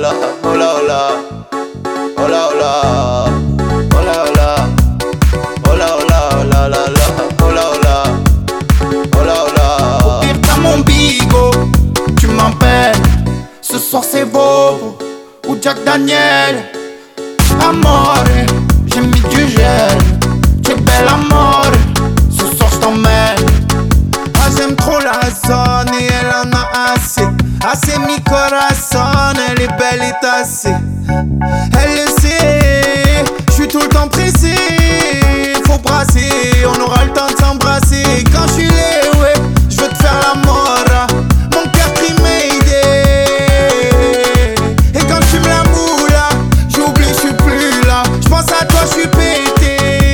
la, oh la oh la, oh la oh la, oh la oh la, oh la oh la, oh la la la, oh la oh la, oh la oh la. Au pire t'as mon bigot, tu m'appelles. Ce soir c'est Bobo ou Jack Daniel. Amore, j'ai mis du gel. Tu es belle amore, ce soir j't'emmène. Ah j'aime trop la zone et elle en a assez. Assez mi corazon, elle est belle et tassée. Elle le sait, j'suis tout le temps pressé. Faut brasser, on aura le temps de s'embrasser. Quand j'suis là, ouais, j'veux te faire la mora. Mon cœur crie Mayday. Et quand j'fume la moula, j'oublie j'suis plus là. J'pense à toi, j'suis pété.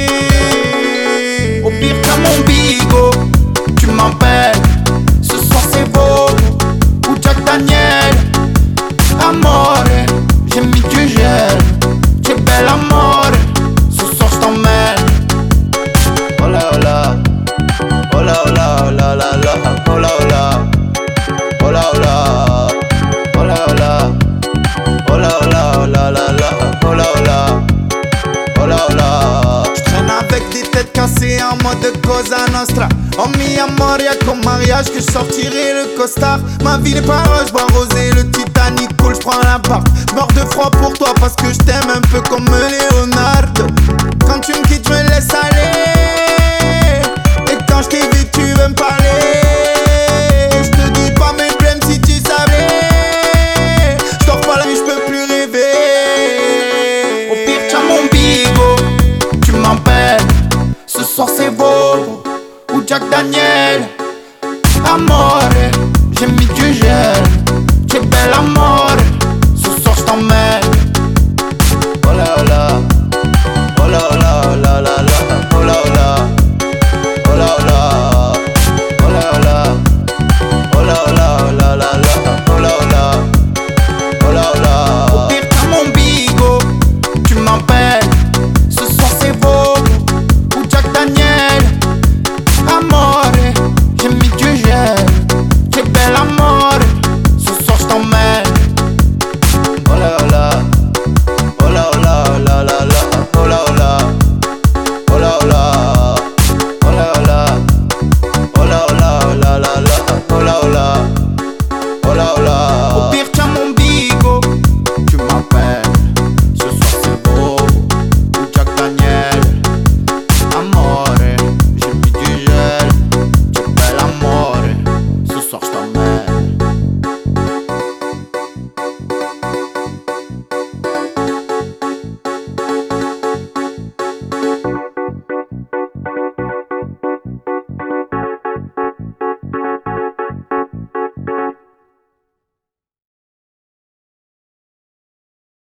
Au pire t'as mon bigot, tu m'appelles. Ce soir c'est beau ou Jack Daniel. Amore, j'ai mis du gel. Tu es belle amore, ce soir j't'emmène. Oh la oh la, oh la oh la, oh la la la, oh la oh la, oh la oh la, oh la oh la, oh la oh la, oh la la la, oh la oh la, oh la oh la. J'traîne avec des têtes cassées en mode Cosa Nostra. Oh mi amor, y'a qu'au mariage que j'sortirai le costard. Ma vie n'est pas rose, bois rosé, le Titanic coule, j'prends la barque. J'meurs de froid pour toi parce que j't'aime un peu comme Leonardo. Quand tu me quittes, j'me laisse aller. Et quand j't'ai vu, tu veux me parler. J'te dis pas mes problèmes si tu savais. J'dors pas la nuit, j'peux plus rêver. Au pire, t'as mon bigot, tu m'appelles. Ce soir c'est Bobo ou Jack Daniel. Amore,